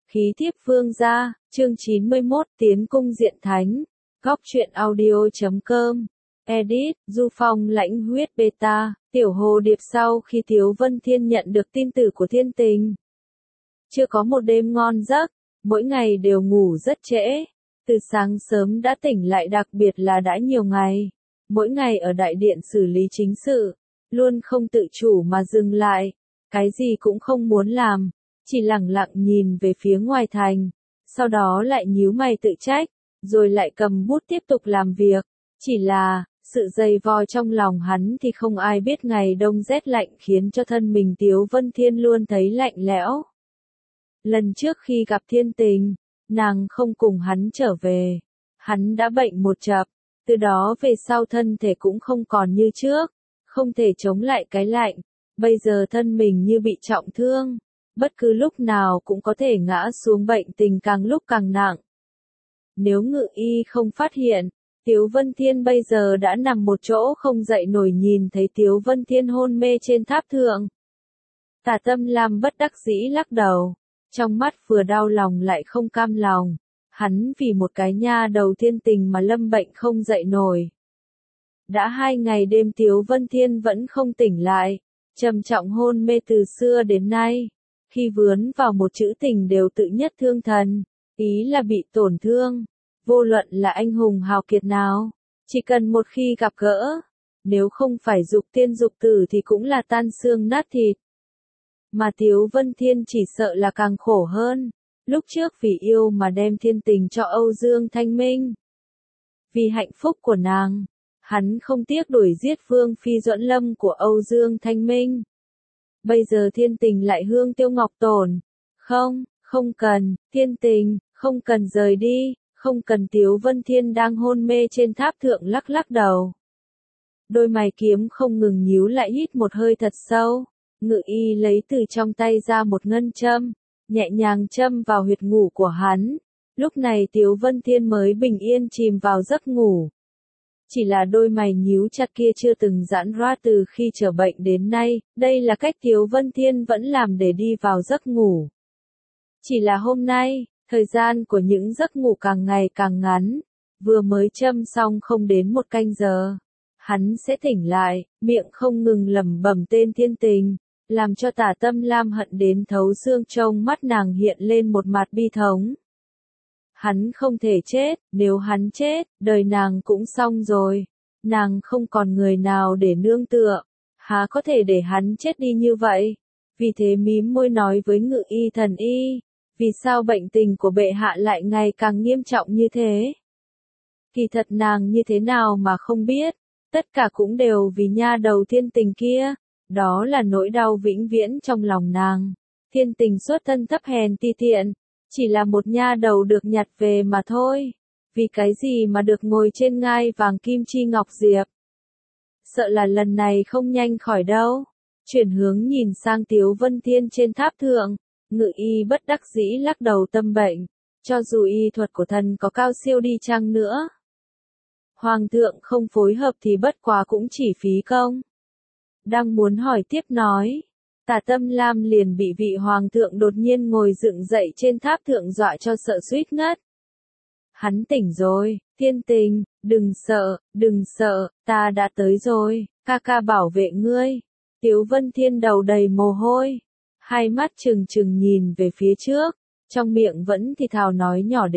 Khí thiếp vương gia, chương 91, tiến cung diện thánh. Góc truyện audio.com. Edit, Du Phong lãnh huyết beta, tiểu hồ điệp sau khi Tiếu Vân Thiên nhận được tin tử của thiên tình. Chưa có một đêm ngon giấc, mỗi ngày đều ngủ rất trễ. Từ sáng sớm đã tỉnh lại, đặc biệt là đã nhiều ngày. Mỗi ngày ở đại điện xử lý chính sự, luôn không tự chủ mà dừng lại. Cái gì cũng không muốn làm, chỉ lẳng lặng nhìn về phía ngoài thành. Sau đó lại nhíu mày tự trách, rồi lại cầm bút tiếp tục làm việc. Chỉ là, sự dày vò trong lòng hắn thì không ai biết ngày đông rét lạnh khiến cho thân mình Tiếu Vân Thiên luôn thấy lạnh lẽo. Lần trước khi gặp thiên tình, nàng không cùng hắn trở về. Hắn đã bệnh một chập, từ đó về sau thân thể cũng không còn như trước, không thể chống lại cái lạnh. Bây giờ thân mình như bị trọng thương, bất cứ lúc nào cũng có thể ngã xuống, bệnh tình càng lúc càng nặng. Nếu Ngự Y không phát hiện, Tiếu Vân Thiên bây giờ đã nằm một chỗ không dậy nổi. Nhìn thấy Tiếu Vân Thiên hôn mê trên tháp thượng, Tả Tâm Lam bất đắc dĩ lắc đầu, trong mắt vừa đau lòng lại không cam lòng. Hắn vì một cái nha đầu thiên tình mà lâm bệnh không dậy nổi. Đã 2 ngày đêm Tiếu Vân Thiên vẫn không tỉnh lại, trầm trọng hôn mê từ xưa đến nay. Khi vướng vào một chữ tình đều tự nhất thương thần, ý là bị tổn thương. Vô luận là anh hùng hào kiệt nào, chỉ cần một khi gặp gỡ, nếu không phải dục tiên dục tử thì cũng là tan xương nát thịt. Mà Tiếu Vân Thiên chỉ sợ là càng khổ hơn. Lúc trước vì yêu mà đem thiên tình cho Âu Dương Thanh Minh. Vì hạnh phúc của nàng, hắn không tiếc đuổi giết Vương Phi Duẫn Lâm của Âu Dương Thanh Minh. Bây giờ thiên tình lại hương tiêu ngọc tổn. Không cần, thiên tình, không cần rời đi, không cần. Tiếu Vân Thiên đang hôn mê trên tháp thượng lắc lắc đầu. Đôi mày kiếm không ngừng nhíu lại, hít một hơi thật sâu. Ngự Y lấy từ trong tay ra một ngân châm, nhẹ nhàng châm vào huyệt ngủ của hắn. Lúc này Tiếu Vân Thiên mới bình yên chìm vào giấc ngủ. Chỉ là đôi mày nhíu chặt kia chưa từng giãn ra từ khi trở bệnh đến nay. Đây là cách Tiếu Vân Thiên vẫn làm để đi vào giấc ngủ. Chỉ là hôm nay, thời gian của những giấc ngủ càng ngày càng ngắn. Vừa mới châm xong không đến 1 canh giờ, hắn sẽ tỉnh lại, miệng không ngừng lẩm bẩm tên thiên tình, làm cho Tả Tâm Lam hận đến thấu xương. Trong mắt nàng hiện lên một mặt bi thống. Hắn không thể chết, nếu hắn chết, đời nàng cũng xong rồi. Nàng không còn người nào để nương tựa, há có thể để hắn chết đi như vậy. Vì thế mím môi nói với Ngự Y thần y, vì sao bệnh tình của bệ hạ lại ngày càng nghiêm trọng như thế? Kỳ thật nàng như thế nào mà không biết, tất cả cũng đều vì nha đầu thiên tình kia. Đó là nỗi đau vĩnh viễn trong lòng nàng. Thiên tình xuất thân thấp hèn ti tiện, chỉ là một nha đầu được nhặt về mà thôi. Vì cái gì mà được ngồi trên ngai vàng kim chi ngọc diệp? Sợ là lần này không nhanh khỏi đâu. Chuyển hướng nhìn sang Tiếu Vân Thiên trên tháp thượng, Ngự Y bất đắc dĩ lắc đầu, tâm bệnh. Cho dù y thuật của thần có cao siêu đi chăng nữa, Hoàng thượng không phối hợp thì bất quá cũng chỉ phí công. Đang muốn hỏi tiếp nói, Tả Tâm Lam liền bị vị hoàng thượng đột nhiên ngồi dựng dậy trên tháp thượng dọa cho sợ suýt ngất. Hắn tỉnh rồi, thiên tình, đừng sợ, ta đã tới rồi, ca ca bảo vệ ngươi. Tiếu Vân Thiên đầu đầy mồ hôi, hai mắt trừng trừng nhìn về phía trước, trong miệng vẫn thì thào nói nhỏ,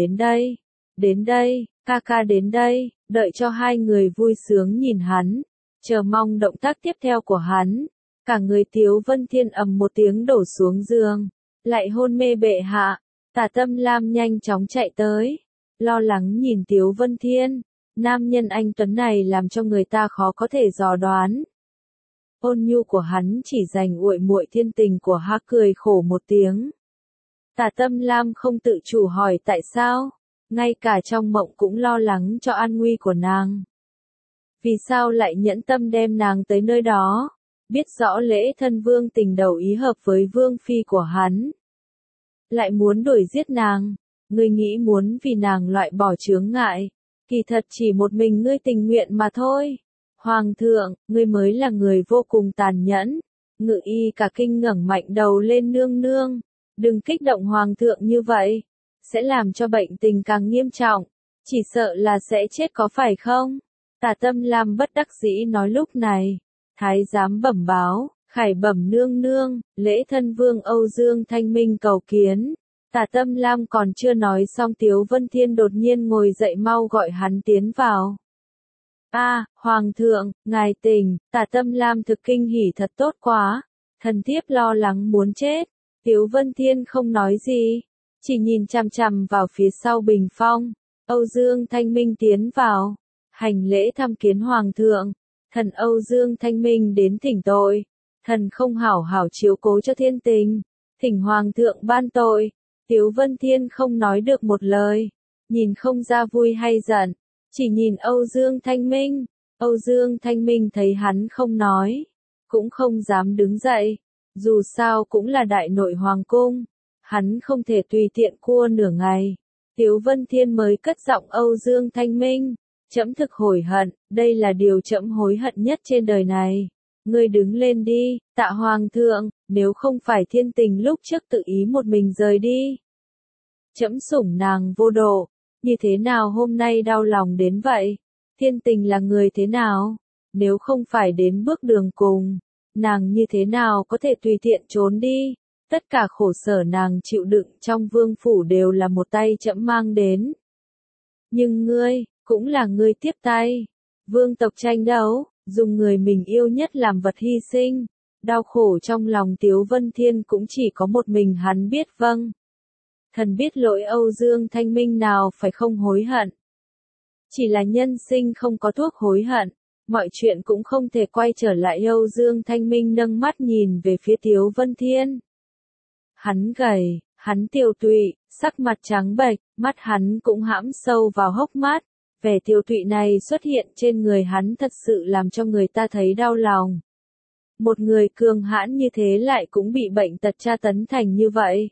đến đây, ca ca đến đây. Đợi cho hai người vui sướng nhìn hắn, chờ mong động tác tiếp theo của hắn. Cả người Tiếu Vân Thiên ầm một tiếng đổ xuống giường, lại hôn mê. Bệ hạ. Tả Tâm Lam nhanh chóng chạy tới, lo lắng nhìn Tiếu Vân Thiên. Nam nhân anh tuấn này làm cho người ta khó có thể dò đoán. Ôn nhu của hắn chỉ dành uội muội thiên tình của hắn. Cười khổ một tiếng. Tả Tâm Lam không tự chủ hỏi tại sao, ngay cả trong mộng cũng lo lắng cho an nguy của nàng. Vì sao lại nhẫn tâm đem nàng tới nơi đó? Biết rõ lễ thân vương tình đầu ý hợp với vương phi của hắn, lại muốn đuổi giết nàng. Ngươi nghĩ muốn vì nàng loại bỏ chướng ngại, kỳ thật chỉ một mình ngươi tình nguyện mà thôi. Hoàng thượng, ngươi mới là người vô cùng tàn nhẫn. Ngự Y cả kinh ngẩng mạnh đầu lên, nương nương. Đừng kích động hoàng thượng như vậy, sẽ làm cho bệnh tình càng nghiêm trọng, chỉ sợ là sẽ chết có phải không? Tả Tâm Lam bất đắc dĩ nói lúc này, thái giám bẩm báo, khải bẩm nương nương, lễ thân vương Âu Dương Thanh Minh cầu kiến. Tả Tâm Lam còn chưa nói xong Tiếu Vân Thiên đột nhiên ngồi dậy mau gọi hắn tiến vào. Hoàng thượng, ngài tỉnh, Tả Tâm Lam thực kinh hỉ thật tốt quá, thần thiếp lo lắng muốn chết. Tiếu Vân Thiên không nói gì, chỉ nhìn chằm chằm vào phía sau bình phong. Âu Dương Thanh Minh tiến vào, hành lễ thăm kiến hoàng thượng. Thần Âu Dương Thanh Minh đến thỉnh tội, thần không hảo hảo chiếu cố cho thiên tình, thỉnh hoàng thượng ban tội. Tiếu Vân Thiên không nói được một lời, nhìn không ra vui hay giận, chỉ nhìn Âu Dương Thanh Minh. Âu Dương Thanh Minh thấy hắn không nói, cũng không dám đứng dậy, dù sao cũng là đại nội hoàng cung, hắn không thể tùy tiện cua nửa ngày. Tiếu Vân Thiên mới cất giọng Âu Dương Thanh Minh, trẫm thực hối hận, đây là điều trẫm hối hận nhất trên đời này. Ngươi đứng lên đi, tạ hoàng thượng, nếu không phải thiên tình lúc trước tự ý một mình rời đi. Trẫm sủng nàng vô độ, như thế nào hôm nay đau lòng đến vậy? Thiên tình là người thế nào? Nếu không phải đến bước đường cùng, nàng như thế nào có thể tùy tiện trốn đi? Tất cả khổ sở nàng chịu đựng trong vương phủ đều là một tay trẫm mang đến. Nhưng ngươi, cũng là ngươi tiếp tay. Vương tộc tranh đấu, dùng người mình yêu nhất làm vật hy sinh. Đau khổ trong lòng Tiếu Vân Thiên cũng chỉ có một mình hắn biết vâng. Thần biết lỗi Âu Dương Thanh Minh nào phải không hối hận. Chỉ là nhân sinh không có thuốc hối hận, mọi chuyện cũng không thể quay trở lại. Âu Dương Thanh Minh nâng mắt nhìn về phía Tiếu Vân Thiên. Hắn gầy, hắn tiều tụy, sắc mặt trắng bệch, mắt hắn cũng hãm sâu vào hốc mắt. Vẻ tiều tụy này xuất hiện trên người hắn thật sự làm cho người ta thấy đau lòng. Một người cường hãn như thế lại cũng bị bệnh tật tra tấn thành như vậy.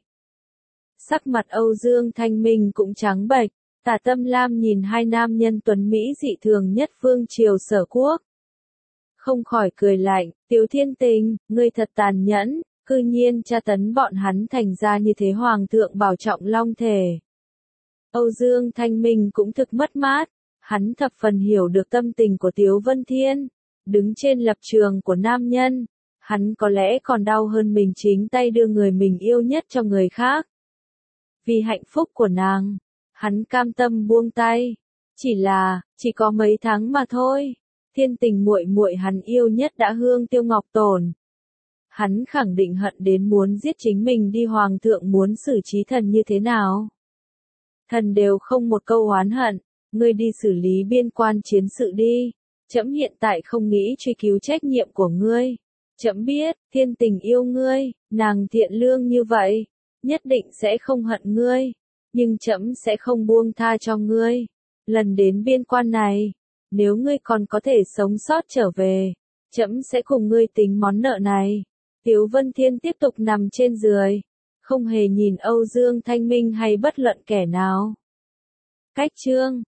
Sắc mặt Âu Dương Thanh Minh cũng trắng bệch, Tả Tâm Lam nhìn hai nam nhân tuấn Mỹ dị thường nhất vương triều Sở Quốc. Không khỏi cười lạnh, Tiếu Thiên Tình, ngươi thật tàn nhẫn, cư nhiên tra tấn bọn hắn thành ra như thế. Hoàng thượng bảo trọng long thể. Âu Dương Thanh Minh cũng thực mất mát, hắn thập phần hiểu được tâm tình của Tiếu Vân Thiên, đứng trên lập trường của nam nhân, hắn có lẽ còn đau hơn mình chính tay đưa người mình yêu nhất cho người khác. Vì hạnh phúc của nàng, hắn cam tâm buông tay, chỉ có mấy tháng mà thôi. Thiên tình muội muội hắn yêu nhất đã hương tiêu ngọc tổn. Hắn khẳng định hận đến muốn giết chính mình đi. Hoàng thượng muốn xử trí thần như thế nào? Thần đều không một câu oán hận, ngươi đi xử lý biên quan chiến sự đi. Trẫm hiện tại không nghĩ truy cứu trách nhiệm của ngươi. Trẫm biết, thiên tình yêu ngươi, nàng thiện lương như vậy, nhất định sẽ không hận ngươi, nhưng trẫm sẽ không buông tha cho ngươi. Lần đến biên quan này, nếu ngươi còn có thể sống sót trở về, trẫm sẽ cùng ngươi tính món nợ này. Tiếu Vân Thiên tiếp tục nằm trên giường, không hề nhìn Âu Dương Thanh Minh hay bất luận kẻ nào. Cách chương